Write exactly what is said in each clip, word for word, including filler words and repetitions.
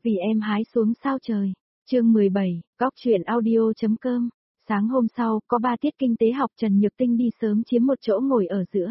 Vì em hái xuống sao trời. Chương mười bảy, góc truyện audio.com. Sáng hôm sau, có ba tiết kinh tế học Trần Nhược Tinh đi sớm chiếm một chỗ ngồi ở giữa.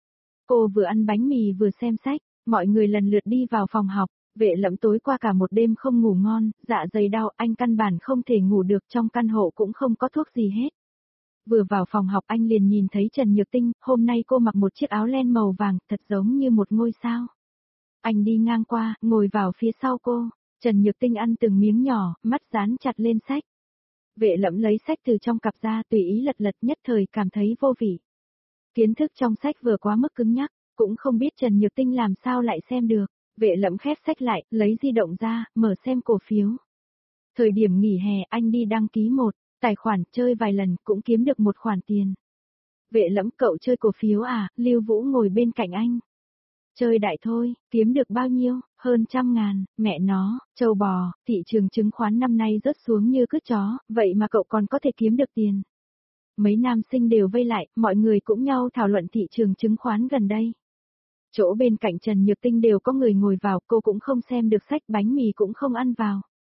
Cô vừa ăn bánh mì vừa xem sách, mọi người lần lượt đi vào phòng học. Vệ Lẫm tối qua cả một đêm không ngủ ngon, dạ dày đau, anh căn bản không thể ngủ được, trong căn hộ cũng không có thuốc gì hết. Vừa vào phòng học anh liền nhìn thấy Trần Nhược Tinh, hôm nay cô mặc một chiếc áo len màu vàng, thật giống như một ngôi sao. Anh đi ngang qua, ngồi vào phía sau cô, Trần Nhược Tinh ăn từng miếng nhỏ, mắt dán chặt lên sách. Vệ Lẫm lấy sách từ trong cặp ra tùy ý lật lật, nhất thời cảm thấy vô vị. Kiến thức trong sách vừa quá mức cứng nhắc, cũng không biết Trần Nhược Tinh làm sao lại xem được. Vệ Lẫm khép sách lại, lấy di động ra, mở xem cổ phiếu. Thời điểm nghỉ hè anh đi đăng ký một tài khoản, chơi vài lần cũng kiếm được một khoản tiền. Vệ Lẫm, cậu chơi cổ phiếu à? Lưu Vũ ngồi bên cạnh anh. Chơi đại thôi, kiếm được bao nhiêu? Hơn trăm ngàn, mẹ nó, trâu bò, thị trường chứng khoán năm nay rớt xuống như cứt chó, vậy mà cậu còn có thể kiếm được tiền. Mấy nam sinh đều vây lại, mọi người cũng nhau thảo luận thị trường chứng khoán gần đây. Chỗ bên cạnh Trần Nhược Tinh đều có người ngồi vào, cô cũng không xem được sách, bánh mì cũng không ăn vào.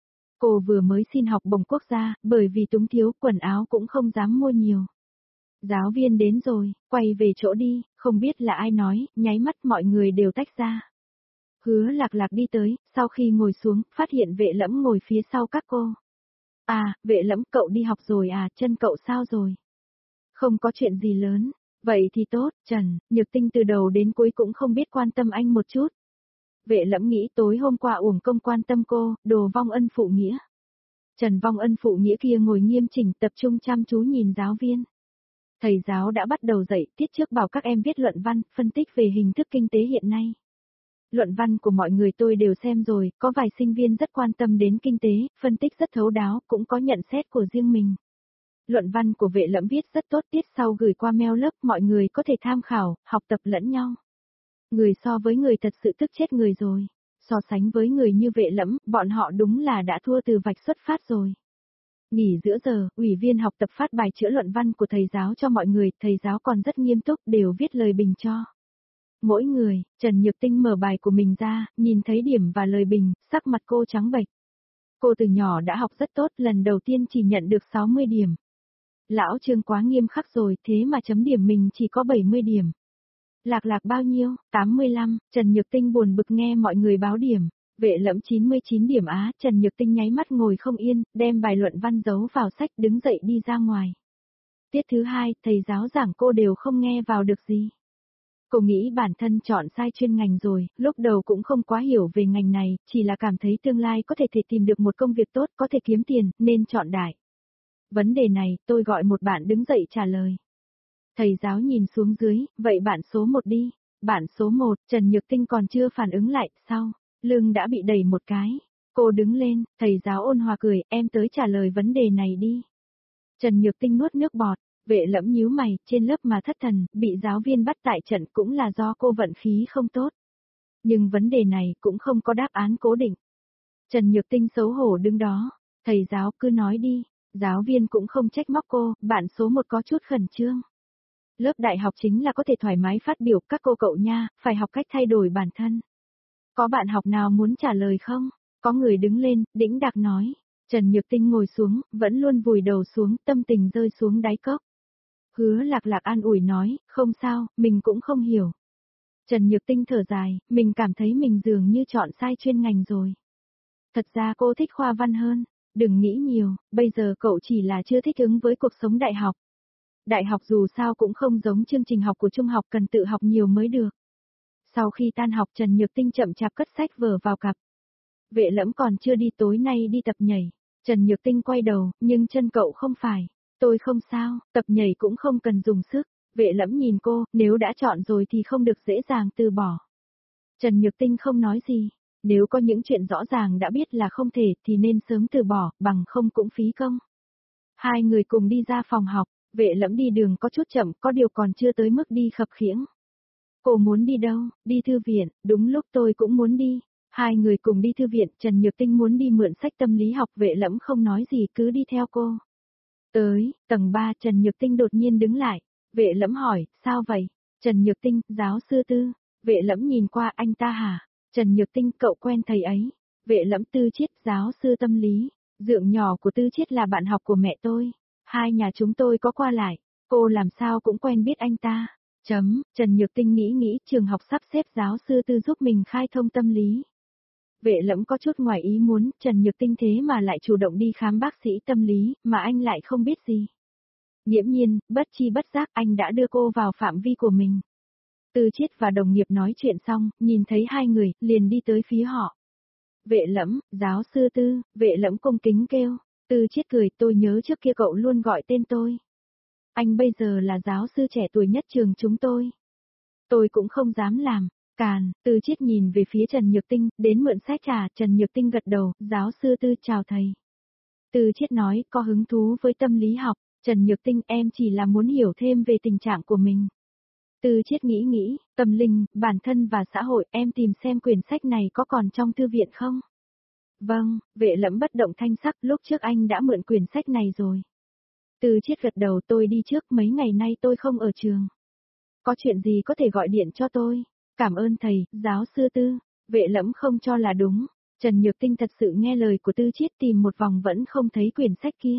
Cô vừa mới xin học bổng quốc gia, bởi vì túng thiếu, quần áo cũng không dám mua nhiều. Giáo viên đến rồi, quay về chỗ đi, không biết là ai nói, nháy mắt mọi người đều tách ra. Hứa Lạc Lạc đi tới, sau khi ngồi xuống, phát hiện Vệ Lẫm ngồi phía sau các cô. À, Vệ Lẫm, cậu đi học rồi à, chân cậu sao rồi? Không có chuyện gì lớn, vậy thì tốt, Trần, Nhược Tinh từ đầu đến cuối cũng không biết quan tâm anh một chút. Vệ Lẫm nghĩ tối hôm qua uổng công quan tâm cô, đồ vong ân phụ nghĩa. Trần vong ân phụ nghĩa kia ngồi nghiêm chỉnh tập trung chăm chú nhìn giáo viên. Thầy giáo đã bắt đầu dạy, tiết trước bảo các em viết luận văn, phân tích về hình thức kinh tế hiện nay. Luận văn của mọi người tôi đều xem rồi, có vài sinh viên rất quan tâm đến kinh tế, phân tích rất thấu đáo, cũng có nhận xét của riêng mình. Luận văn của Vệ Lẫm viết rất tốt, tiết sau gửi qua mail lớp, mọi người có thể tham khảo, học tập lẫn nhau. Người so với người thật sự tức chết người rồi. So sánh với người như Vệ Lẫm, bọn họ đúng là đã thua từ vạch xuất phát rồi. Nghỉ giữa giờ, ủy viên học tập phát bài chữa luận văn của thầy giáo cho mọi người, thầy giáo còn rất nghiêm túc, đều viết lời bình cho. Mỗi người, Trần Nhược Tinh mở bài của mình ra, nhìn thấy điểm và lời bình, sắc mặt cô trắng bệch. Cô từ nhỏ đã học rất tốt, lần đầu tiên chỉ nhận được sáu mươi điểm. Lão Trương quá nghiêm khắc rồi, thế mà chấm điểm mình chỉ có bảy mươi điểm. Lạc Lạc bao nhiêu? tám mươi lăm, Trần Nhược Tinh buồn bực nghe mọi người báo điểm. Vệ Lẫm chín mươi chín điểm á, Trần Nhược Tinh nháy mắt ngồi không yên, đem bài luận văn giấu vào sách, đứng dậy đi ra ngoài. Tiết thứ hai, thầy giáo giảng cô đều không nghe vào được gì. Cô nghĩ bản thân chọn sai chuyên ngành rồi, lúc đầu cũng không quá hiểu về ngành này, chỉ là cảm thấy tương lai có thể thể tìm được một công việc tốt, có thể kiếm tiền, nên chọn đại. Vấn đề này, tôi gọi một bạn đứng dậy trả lời. Thầy giáo nhìn xuống dưới, vậy bạn số một đi. Bạn số một, Trần Nhược Tinh còn chưa phản ứng lại, sau, lưng đã bị đẩy một cái. Cô đứng lên, thầy giáo ôn hòa cười, em tới trả lời vấn đề này đi. Trần Nhược Tinh nuốt nước bọt, Vệ Lẫm nhíu mày, trên lớp mà thất thần, bị giáo viên bắt tại trận cũng là do cô vận khí không tốt. Nhưng vấn đề này cũng không có đáp án cố định. Trần Nhược Tinh xấu hổ đứng đó, thầy giáo cứ nói đi, giáo viên cũng không trách móc cô, bạn số một có chút khẩn trương. Lớp đại học chính là có thể thoải mái phát biểu, các cô cậu nha, phải học cách thay đổi bản thân. Có bạn học nào muốn trả lời không? Có người đứng lên, đĩnh đạc nói. Trần Nhược Tinh ngồi xuống, vẫn luôn vùi đầu xuống, tâm tình rơi xuống đáy cốc. Hứa Lạc Lạc an ủi nói, không sao, mình cũng không hiểu. Trần Nhược Tinh thở dài, mình cảm thấy mình dường như chọn sai chuyên ngành rồi. Thật ra cô thích khoa văn hơn, đừng nghĩ nhiều, bây giờ cậu chỉ là chưa thích ứng với cuộc sống đại học. Đại học dù sao cũng không giống chương trình học của trung học, cần tự học nhiều mới được. Sau khi tan học Trần Nhược Tinh chậm chạp cất sách vở vào cặp. Vệ Lẫm còn chưa đi, tối nay đi tập nhảy. Trần Nhược Tinh quay đầu, nhưng chân cậu không phải. Tôi không sao, tập nhảy cũng không cần dùng sức. Vệ Lẫm nhìn cô, nếu đã chọn rồi thì không được dễ dàng từ bỏ. Trần Nhược Tinh không nói gì. Nếu có những chuyện rõ ràng đã biết là không thể thì nên sớm từ bỏ, bằng không cũng phí công. Hai người cùng đi ra phòng học. Vệ Lẫm đi đường có chút chậm, có điều còn chưa tới mức đi khập khiễng. Cô muốn đi đâu? Đi thư viện, đúng lúc tôi cũng muốn đi. Hai người cùng đi thư viện, Trần Nhược Tinh muốn đi mượn sách tâm lý học, Vệ Lẫm không nói gì cứ đi theo cô. Tới, tầng ba, Trần Nhược Tinh đột nhiên đứng lại. Vệ Lẫm hỏi, sao vậy? Trần Nhược Tinh, giáo sư Tư. Vệ Lẫm nhìn qua, anh ta hả? Trần Nhược Tinh, cậu quen thầy ấy. Vệ Lẫm Tư Chiết, giáo sư tâm lý, dượng nhỏ của Tư Chiết là bạn học của mẹ tôi, hai nhà chúng tôi có qua lại, cô làm sao cũng quen biết anh ta. Chấm, Trần Nhược Tinh nghĩ nghĩ trường học sắp xếp giáo sư Tư giúp mình khai thông tâm lý. Vệ Lẫm có chút ngoài ý muốn, Trần Nhược Tinh thế mà lại chủ động đi khám bác sĩ tâm lý, mà anh lại không biết gì. Nghiễm nhiên, bất chi bất giác anh đã đưa cô vào phạm vi của mình. Tư Chiết và đồng nghiệp nói chuyện xong, nhìn thấy hai người, liền đi tới phía họ. Vệ Lẫm, giáo sư Tư, Vệ Lẫm cung kính kêu. Tư Chiết cười, tôi nhớ trước kia cậu luôn gọi tên tôi. Anh bây giờ là giáo sư trẻ tuổi nhất trường chúng tôi. Tôi cũng không dám làm. Càn, Tư Chiết nhìn về phía Trần Nhược Tinh, đến mượn sách trà, Trần Nhược Tinh gật đầu, giáo sư Tư chào thầy. Tư Chiết nói, có hứng thú với tâm lý học, Trần Nhược Tinh em chỉ là muốn hiểu thêm về tình trạng của mình. Tư Chiết nghĩ nghĩ, tâm linh, bản thân và xã hội, em tìm xem quyển sách này có còn trong thư viện không? Vâng, Vệ Lẫm bất động thanh sắc, lúc trước anh đã mượn quyển sách này rồi. Tư Chiết gật đầu, tôi đi trước, mấy ngày nay tôi không ở trường. Có chuyện gì có thể gọi điện cho tôi? Cảm ơn thầy, giáo sư Tư. Vệ Lẫm không cho là đúng. Trần Nhược Tinh thật sự nghe lời của Tư Chiết, tìm một vòng vẫn không thấy quyển sách kia.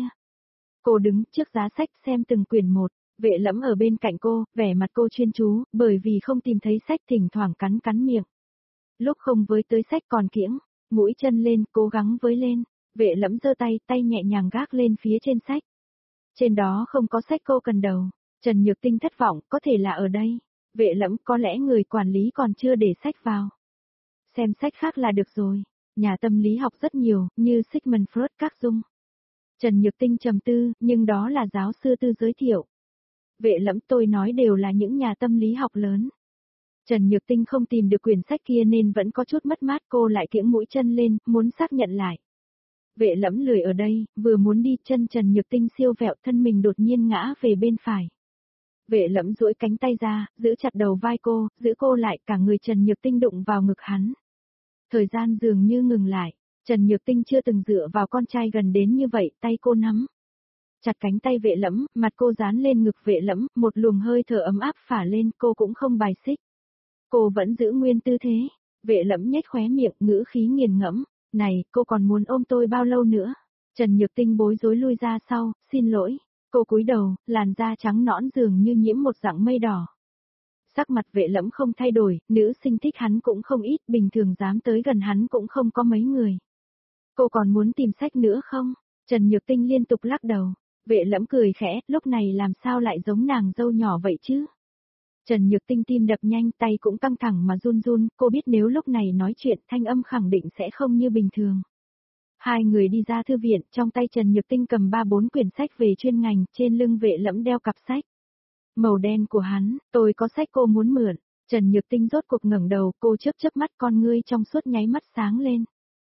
Cô đứng trước giá sách xem từng quyển một. Vệ Lẫm ở bên cạnh cô, vẻ mặt cô chuyên chú, bởi vì không tìm thấy sách thỉnh thoảng cắn cắn miệng. Lúc không với tới sách còn kiễng, mũi chân lên, cố gắng với lên. Vệ Lẫm giơ tay, tay nhẹ nhàng gác lên phía trên sách. Trên đó không có sách cô cần đầu. Trần Nhược Tinh thất vọng, có thể là ở đây. Vệ Lẫm, có lẽ người quản lý còn chưa để sách vào. Xem sách khác là được rồi. Nhà tâm lý học rất nhiều, như Sigmund Freud, các dung. Trần Nhược Tinh trầm tư, nhưng đó là giáo sư Tư giới thiệu. Vệ Lẫm, tôi nói đều là những nhà tâm lý học lớn. Trần Nhược Tinh không tìm được quyển sách kia nên vẫn có chút mất mát, cô lại kiễng mũi chân lên, muốn xác nhận lại. Vệ Lẫm lười ở đây, vừa muốn đi, chân Trần Nhược Tinh siêu vẹo, thân mình đột nhiên ngã về bên phải. Vệ Lẫm duỗi cánh tay ra, giữ chặt đầu vai cô, giữ cô lại, cả người Trần Nhược Tinh đụng vào ngực hắn. Thời gian dường như ngừng lại, Trần Nhược Tinh chưa từng dựa vào con trai gần đến như vậy, tay cô nắm chặt cánh tay Vệ Lẫm, mặt cô dán lên ngực Vệ Lẫm, một luồng hơi thở ấm áp phả lên, cô cũng không bài xích. Cô vẫn giữ nguyên tư thế. Vệ Lẫm nhếch khóe miệng, ngữ khí nghiền ngẫm, "Này, cô còn muốn ôm tôi bao lâu nữa?" Trần Nhược Tinh bối rối lui ra sau, "Xin lỗi." Cô cúi đầu, làn da trắng nõn dường như nhiễm một dạng mây đỏ. Sắc mặt Vệ Lẫm không thay đổi, nữ sinh thích hắn cũng không ít, bình thường dám tới gần hắn cũng không có mấy người. "Cô còn muốn tìm sách nữa không?" Trần Nhược Tinh liên tục lắc đầu. Vệ Lẫm cười khẽ, lúc này làm sao lại giống nàng dâu nhỏ vậy chứ? Trần Nhược Tinh tim đập nhanh, tay cũng căng thẳng mà run run, cô biết nếu lúc này nói chuyện thanh âm khẳng định sẽ không như bình thường. Hai người đi ra thư viện, trong tay Trần Nhược Tinh cầm ba bốn quyển sách về chuyên ngành, trên lưng Vệ Lẫm đeo cặp sách. Màu đen của hắn, tôi có sách cô muốn mượn. Trần Nhược Tinh rốt cuộc ngẩng đầu, cô chớp chớp mắt, con ngươi trong suốt nháy mắt sáng lên.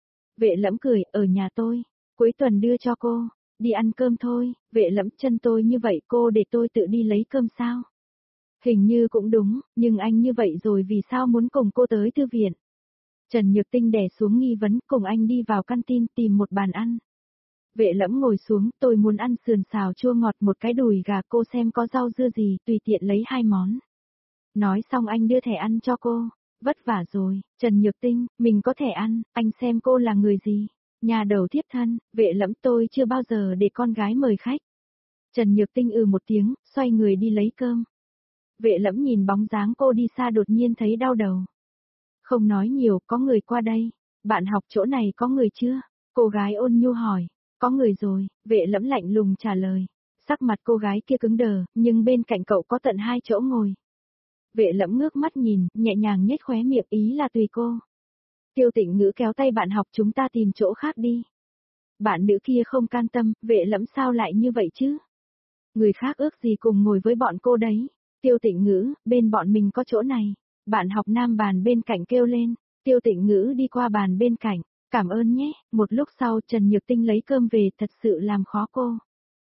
Vệ Lẫm cười, ở nhà tôi, cuối tuần đưa cho cô, đi ăn cơm thôi. Vệ Lẫm, chân tôi như vậy cô để tôi tự đi lấy cơm sao? Hình như cũng đúng, nhưng anh như vậy rồi vì sao muốn cùng cô tới thư viện? Trần Nhược Tinh đè xuống nghi vấn, cùng anh đi vào canteen tìm một bàn ăn. Vệ Lẫm ngồi xuống, tôi muốn ăn sườn xào chua ngọt, một cái đùi gà, cô xem có rau dưa gì, tùy tiện lấy hai món. Nói xong anh đưa thẻ ăn cho cô. Vất vả rồi, Trần Nhược Tinh, mình có thẻ ăn, anh xem cô là người gì? Nhà đầu thiếp thân. Vệ Lẫm, tôi chưa bao giờ để con gái mời khách. Trần Nhược Tinh ừ một tiếng, xoay người đi lấy cơm. Vệ Lẫm nhìn bóng dáng cô đi xa đột nhiên thấy đau đầu. Không nói nhiều, có người qua đây. Bạn học chỗ này có người chưa? Cô gái ôn nhu hỏi. Có người rồi, Vệ Lẫm lạnh lùng trả lời. Sắc mặt cô gái kia cứng đờ, nhưng bên cạnh cậu có tận hai chỗ ngồi. Vệ Lẫm ngước mắt nhìn, nhẹ nhàng nhếch khóe miệng, ý là tùy cô. Tiêu Tịnh Ngữ kéo tay bạn học, chúng ta tìm chỗ khác đi. Bạn nữ kia không can tâm, Vệ Lẫm sao lại như vậy chứ? Người khác ước gì cùng ngồi với bọn cô đấy. Tiêu Tịnh Ngữ, bên bọn mình có chỗ này. Bạn học nam bàn bên cạnh kêu lên. Tiêu Tịnh Ngữ đi qua bàn bên cạnh. Cảm ơn nhé. Một lúc sau Trần Nhược Tinh lấy cơm về, thật sự làm khó cô.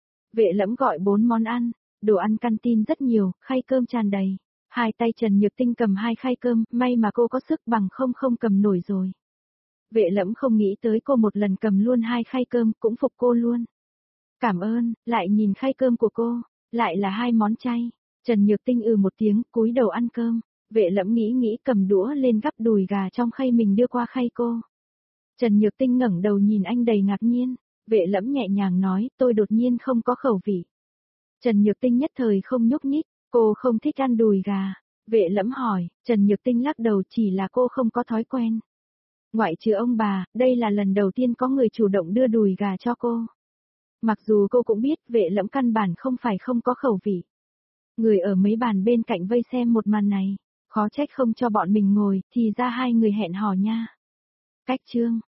Vệ Lẫm gọi bốn món ăn. Đồ ăn canteen rất nhiều, khay cơm tràn đầy. Hai tay Trần Nhược Tinh cầm hai khay cơm, may mà cô có sức, bằng không không cầm nổi rồi. Vệ Lẫm không nghĩ tới cô một lần cầm luôn hai khay cơm, cũng phục cô luôn. Cảm ơn, lại nhìn khay cơm của cô, lại là hai món chay. Trần Nhược Tinh ừ một tiếng, cúi đầu ăn cơm. Vệ Lẫm nghĩ nghĩ cầm đũa lên gắp đùi gà trong khay mình đưa qua khay cô. Trần Nhược Tinh ngẩng đầu nhìn anh đầy ngạc nhiên, Vệ Lẫm nhẹ nhàng nói, tôi đột nhiên không có khẩu vị. Trần Nhược Tinh nhất thời không nhúc nhích, cô không thích ăn đùi gà. Vệ Lẫm hỏi, Trần Nhược Tinh lắc đầu, chỉ là cô không có thói quen. Ngoại trừ ông bà, đây là lần đầu tiên có người chủ động đưa đùi gà cho cô. Mặc dù cô cũng biết Vệ Lẫm căn bản không phải không có khẩu vị. Người ở mấy bàn bên cạnh vây xem một màn này, khó trách không cho bọn mình ngồi, thì ra hai người hẹn hò nha. Cách chương